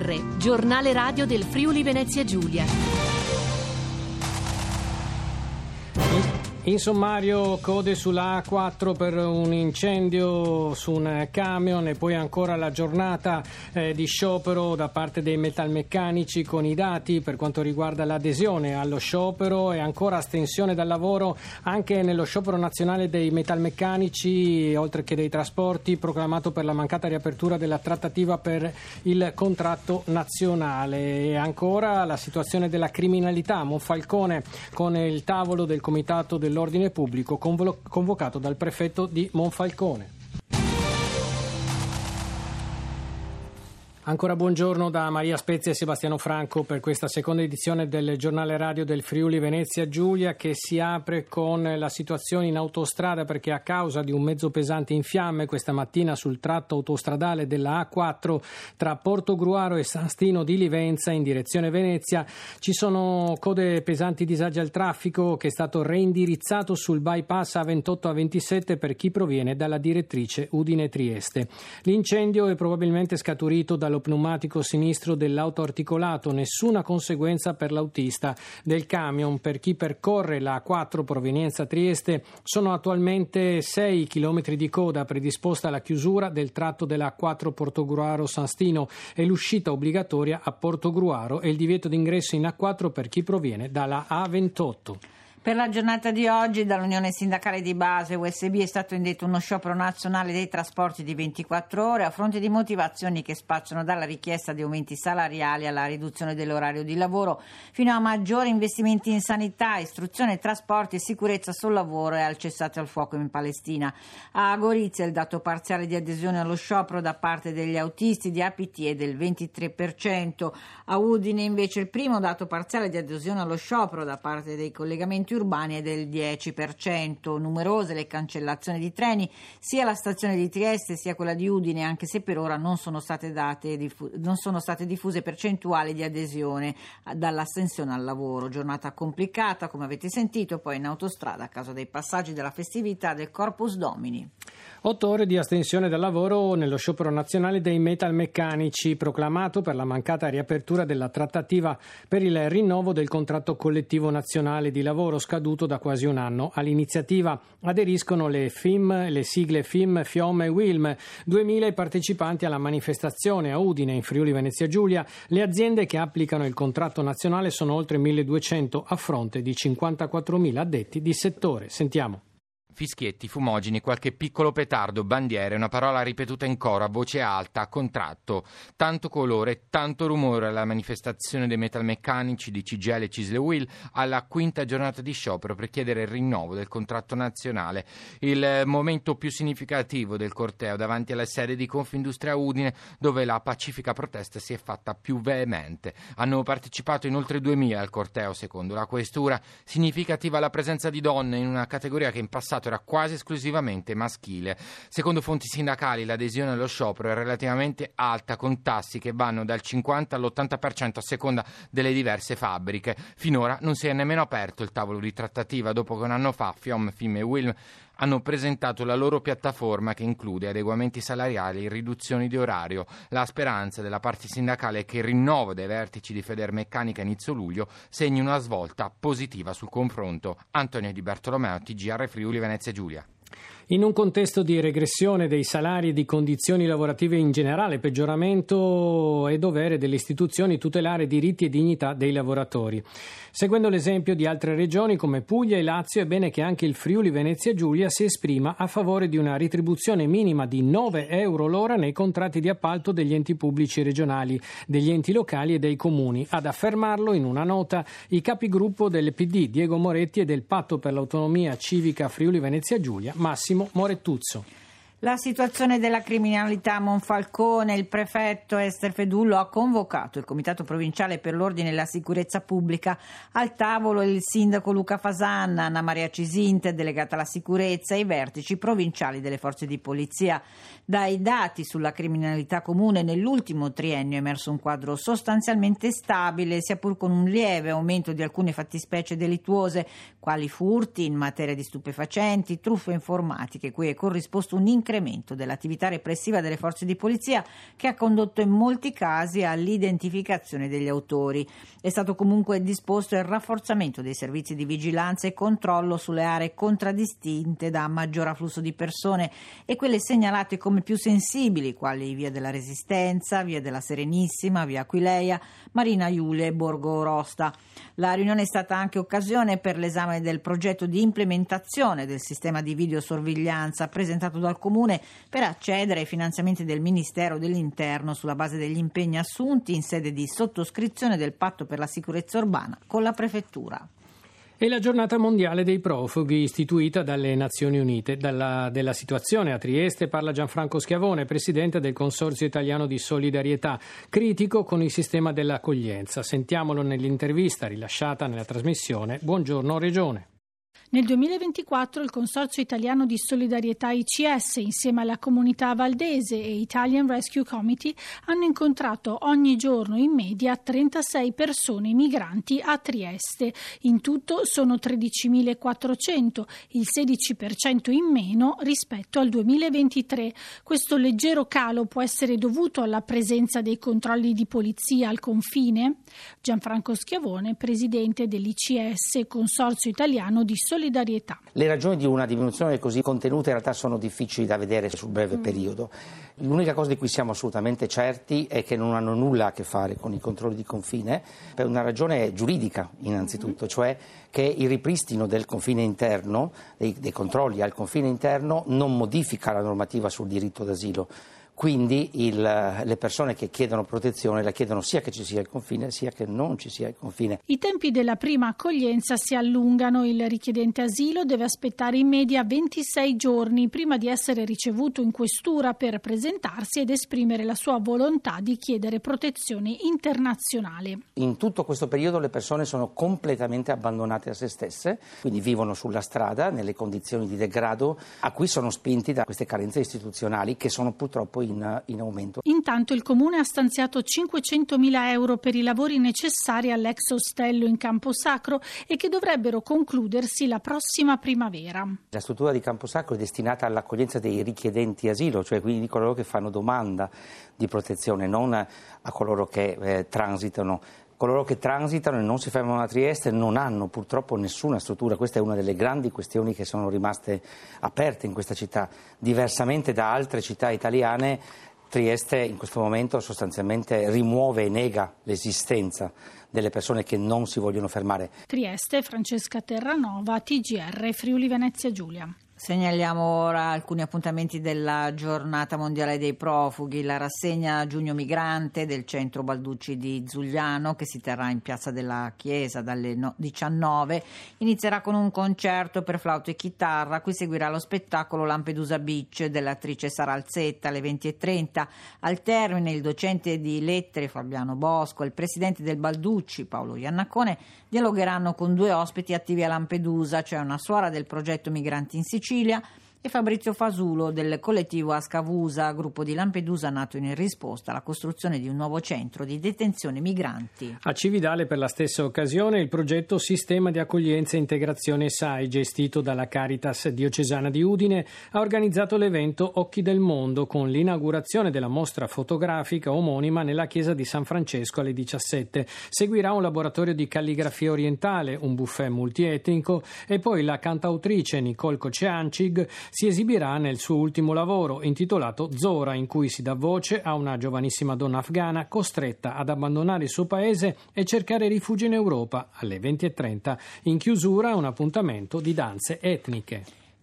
GR, giornale radio del Friuli Venezia Giulia. In sommario, code sulla A4 per un incendio su un camion e poi ancora la giornata di sciopero da parte dei metalmeccanici con i dati per quanto riguarda l'adesione allo sciopero e ancora astensione dal lavoro anche nello sciopero nazionale dei metalmeccanici oltre che dei trasporti proclamato per la mancata riapertura della trattativa per il contratto nazionale. E ancora la situazione della criminalità a Monfalcone con il tavolo del comitato dell'ordine pubblico convocato dal prefetto di Monfalcone. Ancora buongiorno da Maria Spezia e Sebastiano Franco per questa seconda edizione del giornale radio del Friuli Venezia Giulia, che si apre con la situazione in autostrada perché a causa di un mezzo pesante in fiamme questa mattina sul tratto autostradale della A4 tra Portogruaro e San Stino di Livenza in direzione Venezia ci sono code pesanti, disagi al traffico che è stato reindirizzato sul bypass A28-A27 per chi proviene dalla direttrice Udine-Trieste. L'incendio è probabilmente scaturito dallo pneumatico sinistro dell'auto articolato, nessuna conseguenza per l'autista del camion. Per chi percorre la A4 provenienza Trieste sono attualmente 6 chilometri di coda predisposta alla chiusura del tratto della A4 Portogruaro-San Stino e l'uscita obbligatoria a Portogruaro e il divieto d'ingresso in A4 per chi proviene dalla A28. Per la giornata di oggi dall'Unione Sindacale di Base USB è stato indetto uno sciopero nazionale dei trasporti di 24 ore a fronte di motivazioni che spacciano dalla richiesta di aumenti salariali alla riduzione dell'orario di lavoro fino a maggiori investimenti in sanità, istruzione, trasporti e sicurezza sul lavoro e al cessate al fuoco in Palestina. A Gorizia il dato parziale di adesione allo sciopero da parte degli autisti di APT è del 23%. A Udine invece il primo dato parziale di adesione allo sciopero da parte dei collegamenti urbani è del 10%. Numerose le cancellazioni di treni sia alla stazione di Trieste sia quella di Udine, anche se per ora non sono state diffuse percentuali di adesione dall'astensione al lavoro. Giornata complicata, come avete sentito, poi in autostrada a causa dei passaggi della festività del Corpus Domini. 8 ore di astensione dal lavoro nello sciopero nazionale dei metalmeccanici proclamato per la mancata riapertura della trattativa per il rinnovo del contratto collettivo nazionale di lavoro scaduto da quasi un anno. All'iniziativa aderiscono le sigle FIM, FIOM e WILM, 2000 i partecipanti alla manifestazione a Udine in Friuli Venezia Giulia. Le aziende che applicano il contratto nazionale sono oltre 1200 a fronte di 54.000 addetti di settore. Sentiamo. Fischietti, fumogeni, qualche piccolo petardo, bandiere, una parola ripetuta in coro a voce alta, a contratto. Tanto colore, tanto rumore alla manifestazione dei metalmeccanici di CGIL e Cisle Will alla quinta giornata di sciopero per chiedere il rinnovo del contratto nazionale. Il momento più significativo del corteo davanti alla sede di Confindustria Udine, dove la pacifica protesta si è fatta più veemente. Hanno partecipato in oltre 2000 al corteo, secondo la questura. Significativa la presenza di donne in una categoria che in passato era quasi esclusivamente maschile. Secondo fonti sindacali l'adesione allo sciopero è relativamente alta, con tassi che vanno dal 50 all'80% a seconda delle diverse fabbriche. Finora non si è nemmeno aperto il tavolo di trattativa dopo che un anno fa FIOM, FIM e WILM hanno presentato la loro piattaforma che include adeguamenti salariali e riduzioni di orario. La speranza della parte sindacale è che il rinnovo dei vertici di Federmeccanica inizio luglio segni una svolta positiva sul confronto. Antonio Di Bartolomeo, TGR Friuli Venezia Giulia. In un contesto di regressione dei salari e di condizioni lavorative in generale, peggioramento è dovere delle istituzioni tutelare diritti e dignità dei lavoratori. Seguendo l'esempio di altre regioni come Puglia e Lazio, è bene che anche il Friuli Venezia Giulia si esprima a favore di una retribuzione minima di 9 euro l'ora nei contratti di appalto degli enti pubblici regionali, degli enti locali e dei comuni. Ad affermarlo in una nota i capigruppo del PD Diego Moretti e del Patto per l'Autonomia Civica Friuli Venezia Giulia Massimo Morettuzzo. La situazione della criminalità a Monfalcone, il prefetto Ester Fedullo ha convocato il Comitato Provinciale per l'Ordine e la Sicurezza Pubblica. Al tavolo il sindaco Luca Fasanna, Anna Maria Cisinte, delegata alla sicurezza, e i vertici provinciali delle forze di polizia. Dai dati sulla criminalità comune nell'ultimo triennio è emerso un quadro sostanzialmente stabile, sia pur con un lieve aumento di alcune fattispecie delittuose, quali furti in materia di stupefacenti, truffe informatiche, cui è corrisposto un incremento incremento dell'attività repressiva delle forze di polizia che ha condotto in molti casi all'identificazione degli autori. È stato comunque disposto il rafforzamento dei servizi di vigilanza e controllo sulle aree contraddistinte da maggior afflusso di persone e quelle segnalate come più sensibili, quali Via della Resistenza, Via della Serenissima, Via Aquileia, Marina Iulia e Borgo Rosta. La riunione è stata anche occasione per l'esame del progetto di implementazione del sistema di videosorveglianza presentato dal Comune per accedere ai finanziamenti del Ministero dell'Interno sulla base degli impegni assunti in sede di sottoscrizione del patto per la sicurezza urbana con la Prefettura. E la giornata mondiale dei profughi istituita dalle Nazioni Unite. Della situazione a Trieste parla Gianfranco Schiavone, presidente del Consorzio Italiano di Solidarietà, critico con il sistema dell'accoglienza. Sentiamolo nell'intervista rilasciata nella trasmissione Buongiorno Regione. Nel 2024 il Consorzio Italiano di Solidarietà ICS, insieme alla Comunità Valdese e Italian Rescue Committee, hanno incontrato ogni giorno in media 36 persone migranti a Trieste. In tutto sono 13.400, il 16% in meno rispetto al 2023. Questo leggero calo può essere dovuto alla presenza dei controlli di polizia al confine? Gianfranco Schiavone, presidente dell'ICS, Consorzio Italiano di Solidarietà. Le ragioni di una diminuzione così contenuta in realtà sono difficili da vedere sul breve periodo. L'unica cosa di cui siamo assolutamente certi è che non hanno nulla a che fare con i controlli di confine, per una ragione giuridica innanzitutto, cioè che il ripristino del confine interno, dei controlli al confine interno, non modifica la normativa sul diritto d'asilo. Quindi le persone che chiedono protezione la chiedono sia che ci sia il confine sia che non ci sia il confine. I tempi della prima accoglienza si allungano. Il richiedente asilo deve aspettare in media 26 giorni prima di essere ricevuto in questura per presentarsi ed esprimere la sua volontà di chiedere protezione internazionale. In tutto questo periodo le persone sono completamente abbandonate a se stesse, quindi vivono sulla strada nelle condizioni di degrado a cui sono spinti da queste carenze istituzionali che sono purtroppo in aumento. Intanto il Comune ha stanziato 500.000 euro per i lavori necessari all'ex ostello in Camposacro e che dovrebbero concludersi la prossima primavera. La struttura di Camposacro è destinata all'accoglienza dei richiedenti asilo, cioè quindi di coloro che fanno domanda di protezione, non a coloro che transitano. Coloro che transitano e non si fermano a Trieste non hanno purtroppo nessuna struttura. Questa è una delle grandi questioni che sono rimaste aperte in questa città. Diversamente da altre città italiane, Trieste in questo momento sostanzialmente rimuove e nega l'esistenza delle persone che non si vogliono fermare. Trieste, Francesca Terranova, TGR, Friuli Venezia Giulia. Segnaliamo ora alcuni appuntamenti della giornata mondiale dei profughi, la rassegna Giugno Migrante del centro Balducci di Zugliano che si terrà in piazza della Chiesa dalle 19, inizierà con un concerto per flauto e chitarra, a cui seguirà lo spettacolo Lampedusa Beach dell'attrice Sara Alzetta alle 20:30. Al termine il docente di lettere Fabiano Bosco e il presidente del Balducci Paolo Iannacone dialogheranno con due ospiti attivi a Lampedusa, cioè una suora del progetto Migranti in Sicilia e Fabrizio Fasulo del collettivo Ascavusa, gruppo di Lampedusa nato in risposta alla costruzione di un nuovo centro di detenzione migranti. A Cividale per la stessa occasione il progetto Sistema di Accoglienza e Integrazione SAI, gestito dalla Caritas Diocesana di Udine, ha organizzato l'evento Occhi del Mondo con l'inaugurazione della mostra fotografica omonima nella chiesa di San Francesco alle 17. Seguirà un laboratorio di calligrafia orientale, un buffet multietnico e poi la cantautrice Nicole Kociancig si esibirà nel suo ultimo lavoro intitolato Zora, in cui si dà voce a una giovanissima donna afghana costretta ad abbandonare il suo paese e cercare rifugio in Europa. Alle 20:30 in chiusura un appuntamento di danze etniche.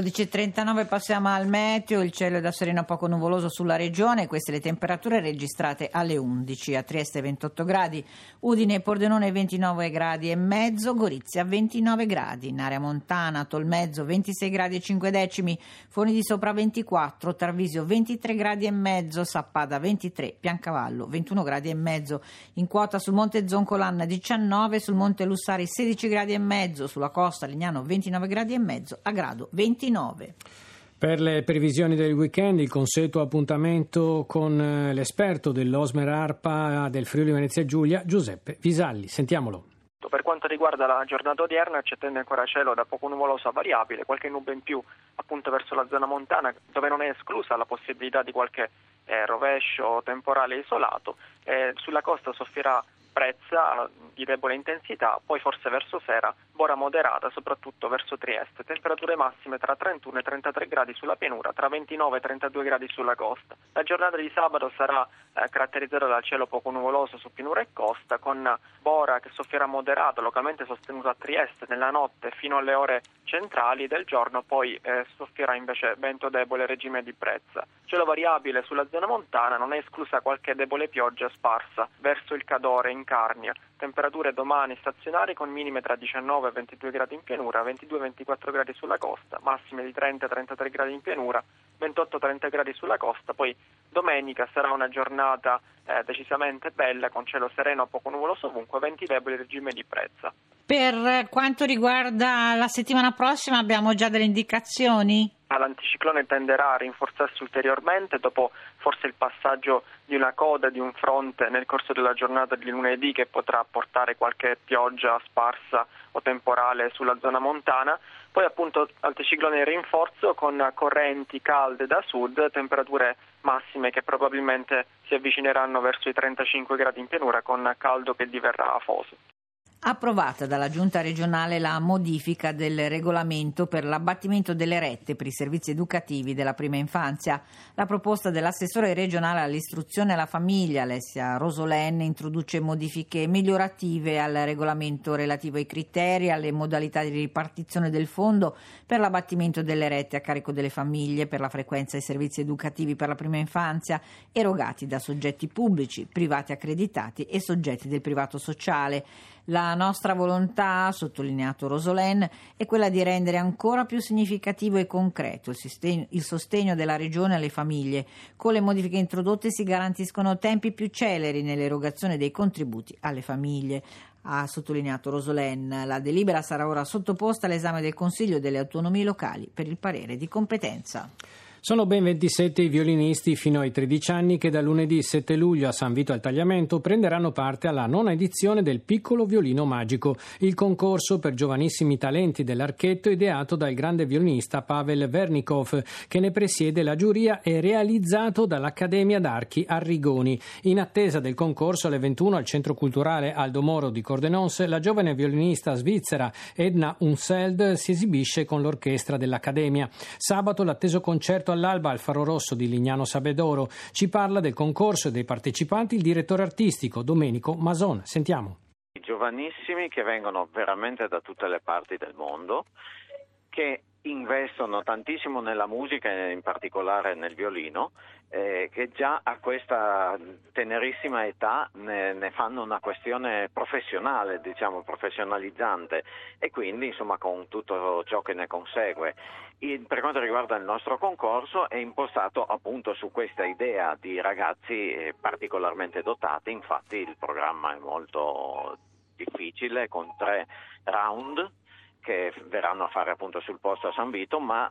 12:39 passiamo al meteo, il cielo è da sereno a poco nuvoloso sulla regione, queste le temperature registrate alle 11, a Trieste 28 gradi, Udine e Pordenone 29 gradi e mezzo, Gorizia 29 gradi, in area montana Tolmezzo 26 gradi e 5 decimi, Forni di Sopra 24, Tarvisio 23 gradi e mezzo, Sappada 23, Piancavallo 21 gradi e mezzo, in quota sul monte Zoncolan 19, sul monte Lussari 16 gradi e mezzo, sulla costa Lignano 29 gradi e mezzo, a Grado 29. Per le previsioni del weekend il consueto appuntamento con l'esperto dell'Osmer ARPA del Friuli Venezia Giulia, Giuseppe Visalli. Sentiamolo. Per quanto riguarda la giornata odierna ci attende ancora cielo da poco nuvoloso a variabile, qualche nube in più appunto verso la zona montana, dove non è esclusa la possibilità di qualche rovescio temporale isolato. Sulla costa soffierà brezza di debole intensità, poi forse verso sera bora moderata, soprattutto verso Trieste. Temperature massime tra 31 e 33 gradi sulla pianura, tra 29 e 32 gradi sulla costa. La giornata di sabato sarà caratterizzata dal cielo poco nuvoloso su pianura e costa, con bora che soffierà moderato, localmente sostenuto a Trieste nella notte fino alle ore centrali del giorno, poi soffierà invece vento debole regime di brezza. Cielo variabile sulla zona montana, non è esclusa qualche debole pioggia sparsa verso il Cadore in Carnia. Temperature domani stazionarie con minime tra 19 e 22 gradi in pianura, 22-24 gradi sulla costa, massime di 30-33 gradi in pianura, 28-30 gradi sulla costa. Poi domenica sarà una giornata decisamente bella, con cielo sereno poco nuvoloso ovunque, venti deboli regime di brezza. Per quanto riguarda la settimana prossima abbiamo già delle indicazioni? L'anticiclone tenderà a rinforzarsi ulteriormente dopo forse il passaggio di una coda di un fronte nel corso della giornata di lunedì, che potrà portare qualche pioggia sparsa o temporale sulla zona montana. Poi appunto anticiclone in rinforzo con correnti calde da sud, temperature massime che probabilmente si avvicineranno verso i 35 gradi in pianura, con caldo che diverrà afoso. Approvata dalla Giunta regionale la modifica del regolamento per l'abbattimento delle rette per i servizi educativi della prima infanzia. La proposta dell'assessore regionale all'istruzione e alla famiglia, Alessia Rosolen, introduce modifiche migliorative al regolamento relativo ai criteri e alle modalità di ripartizione del fondo per l'abbattimento delle rette a carico delle famiglie per la frequenza ai servizi educativi per la prima infanzia erogati da soggetti pubblici, privati accreditati e soggetti del privato sociale. La nostra volontà, ha sottolineato Rosolen, è quella di rendere ancora più significativo e concreto il sostegno della Regione alle famiglie. Con le modifiche introdotte si garantiscono tempi più celeri nell'erogazione dei contributi alle famiglie. Ha sottolineato Rosolen. La delibera sarà ora sottoposta all'esame del Consiglio delle Autonomie Locali per il parere di competenza. Sono ben 27 i violinisti fino ai 13 anni che da lunedì 7 luglio a San Vito al Tagliamento prenderanno parte alla 9ª edizione del Piccolo Violino Magico, il concorso per giovanissimi talenti dell'archetto ideato dal grande violinista Pavel Vernikov, che ne presiede la giuria e realizzato dall'Accademia d'Archi Arrigoni. In attesa del concorso alle 21 al Centro Culturale Aldo Moro di Cordenons, la giovane violinista svizzera Edna Unseld si esibisce con l'orchestra dell'Accademia. Sabato l'atteso concerto all'alba al Faro Rosso di Lignano Sabedoro. Ci parla del concorso e dei partecipanti il direttore artistico Domenico Mason. Sentiamo. I giovanissimi che vengono veramente da tutte le parti del mondo, che investono tantissimo nella musica e in particolare nel violino, che già a questa tenerissima età ne fanno una questione professionale, diciamo professionalizzante, e quindi insomma con tutto ciò che ne consegue. Per quanto riguarda il nostro concorso è impostato appunto su questa idea di ragazzi particolarmente dotati, infatti il programma è molto difficile con 3 round che verranno a fare appunto sul posto a San Vito, ma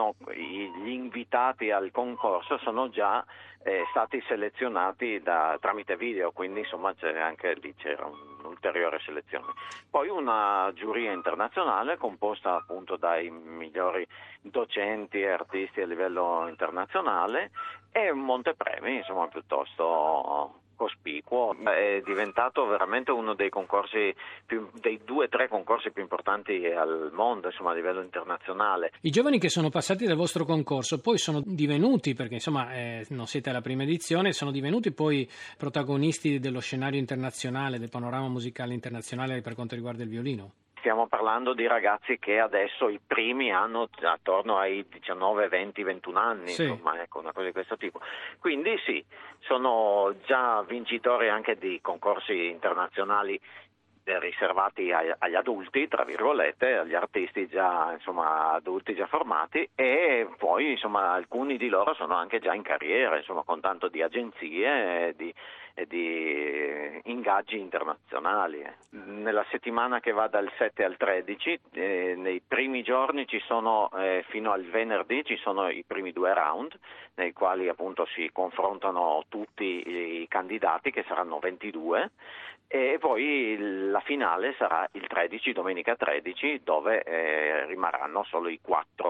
gli invitati al concorso sono già stati selezionati tramite video, quindi insomma anche lì c'era un'ulteriore selezione. Poi una giuria internazionale composta appunto dai migliori docenti e artisti a livello internazionale e un montepremi insomma piuttosto cospicuo. È diventato veramente uno dei concorsi dei 2 o 3 concorsi più importanti al mondo, insomma a livello internazionale. I giovani che sono passati dal vostro concorso poi sono divenuti, perché insomma non siete alla prima edizione, sono divenuti poi protagonisti dello scenario internazionale, del panorama musicale internazionale per quanto riguarda il violino. Stiamo parlando di ragazzi che adesso i primi hanno attorno ai 19, 20, 21 anni, sì. Insomma, ecco, una cosa di questo tipo. Quindi sì, sono già vincitori anche di concorsi internazionali riservati agli adulti, tra virgolette, agli artisti già insomma adulti già formati, e poi insomma alcuni di loro sono anche già in carriera, insomma con tanto di agenzie e di ingaggi internazionali. Nella settimana che va dal 7 al 13, nei primi giorni ci sono, fino al venerdì, ci sono i primi 2 round, nei quali appunto si confrontano tutti i candidati, che saranno 22, e poi la finale sarà il 13, domenica 13, dove rimarranno solo i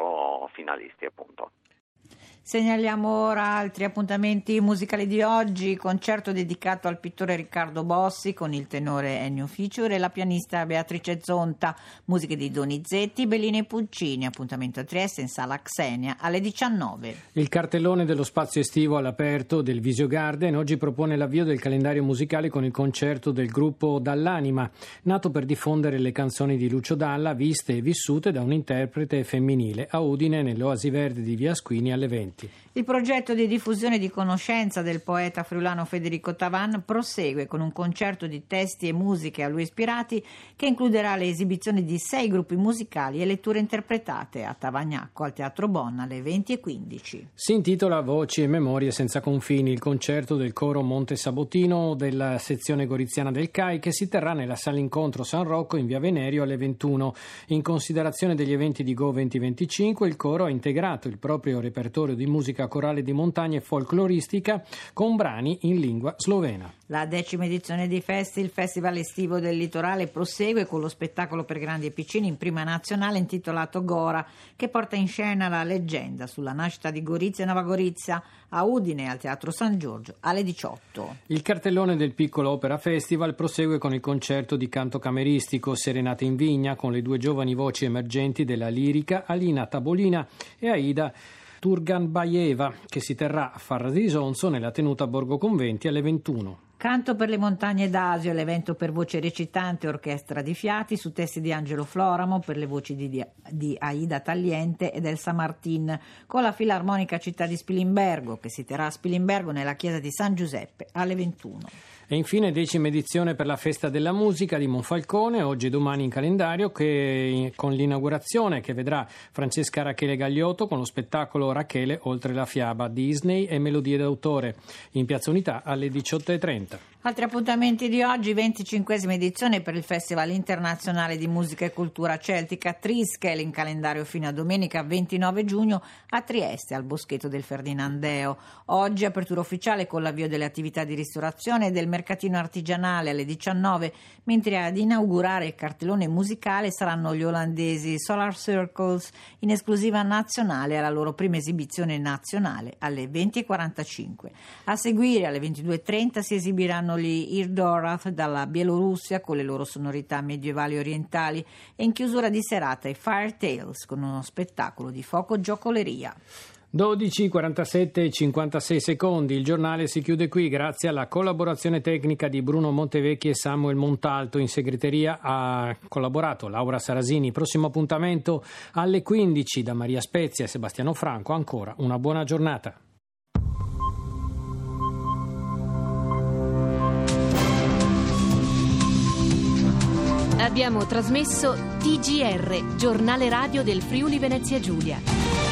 4 finalisti appunto. Segnaliamo ora altri appuntamenti musicali di oggi: concerto dedicato al pittore Riccardo Bossi con il tenore Ennio Ficciur e la pianista Beatrice Zonta, musiche di Donizetti, Bellini e Puccini. Appuntamento a Trieste in sala Xenia alle 19. Il cartellone dello spazio estivo all'aperto del Visio Garden oggi propone l'avvio del calendario musicale con il concerto del gruppo Dall'Anima, nato per diffondere le canzoni di Lucio Dalla viste e vissute da un interprete femminile, a Udine nell'Oasi Verde di Via Squini alle 20. Il progetto di diffusione di conoscenza del poeta friulano Federico Tavan prosegue con un concerto di testi e musiche a lui ispirati che includerà le esibizioni di 6 gruppi musicali e letture interpretate a Tavagnacco al Teatro Bonna alle 20:15. Si intitola Voci e Memorie senza confini, il concerto del coro Monte Sabotino della sezione goriziana del CAI, che si terrà nella sala incontro San Rocco in via Venerio alle 21. In considerazione degli eventi di Go 2025, il coro ha integrato il proprio repertorio di musica corale di montagna e folcloristica con brani in lingua slovena. La 10ª edizione di il Festival estivo del litorale prosegue con lo spettacolo per grandi e piccini in prima nazionale intitolato Gora, che porta in scena la leggenda sulla nascita di Gorizia e Nova Gorizia a Udine al Teatro San Giorgio alle 18. Il cartellone del Piccolo Opera Festival prosegue con il concerto di canto cameristico Serenate in Vigna con le 2 giovani voci emergenti della lirica, Alina Tabolina e Aida Turganbayeva, che si terrà a Farra di Sonzo nella tenuta Borgo Conventi alle 21. Canto per le montagne d'Asio, l'evento per voce recitante e orchestra di fiati su testi di Angelo Floramo per le voci di Aida Tagliente ed Elsa Martin, con la Filarmonica Città di Spilimbergo, che si terrà a Spilimbergo nella chiesa di San Giuseppe alle 21. E infine 10ª edizione per la Festa della Musica di Monfalcone, oggi e domani in calendario, che con l'inaugurazione che vedrà Francesca Rachele Gagliotto con lo spettacolo Rachele oltre la fiaba, Disney e melodie d'autore, in Piazza Unità alle 18:30. Altri appuntamenti di oggi: 25ª edizione per il Festival Internazionale di Musica e Cultura Celtica Triskel, in calendario fino a domenica 29 giugno a Trieste al Boschetto del Ferdinandeo. Oggi apertura ufficiale con l'avvio delle attività di ristorazione e del mercatino artigianale alle 19, mentre ad inaugurare il cartellone musicale saranno gli olandesi Solar Circles in esclusiva nazionale alla loro prima esibizione nazionale alle 20:45. A seguire alle 22:30 si esibiranno gli Irdorath dalla Bielorussia con le loro sonorità medievali orientali e in chiusura di serata i Fire Tales con uno spettacolo di fuoco giocoleria. 12:47 e 56 secondi. Il giornale si chiude qui grazie alla collaborazione tecnica di Bruno Montevecchi e Samuel Montalto. In segreteria ha collaborato Laura Sarasini. Prossimo appuntamento alle 15 da Maria Spezia e Sebastiano Franco. Ancora una buona giornata. Abbiamo trasmesso TGR, giornale radio del Friuli Venezia Giulia.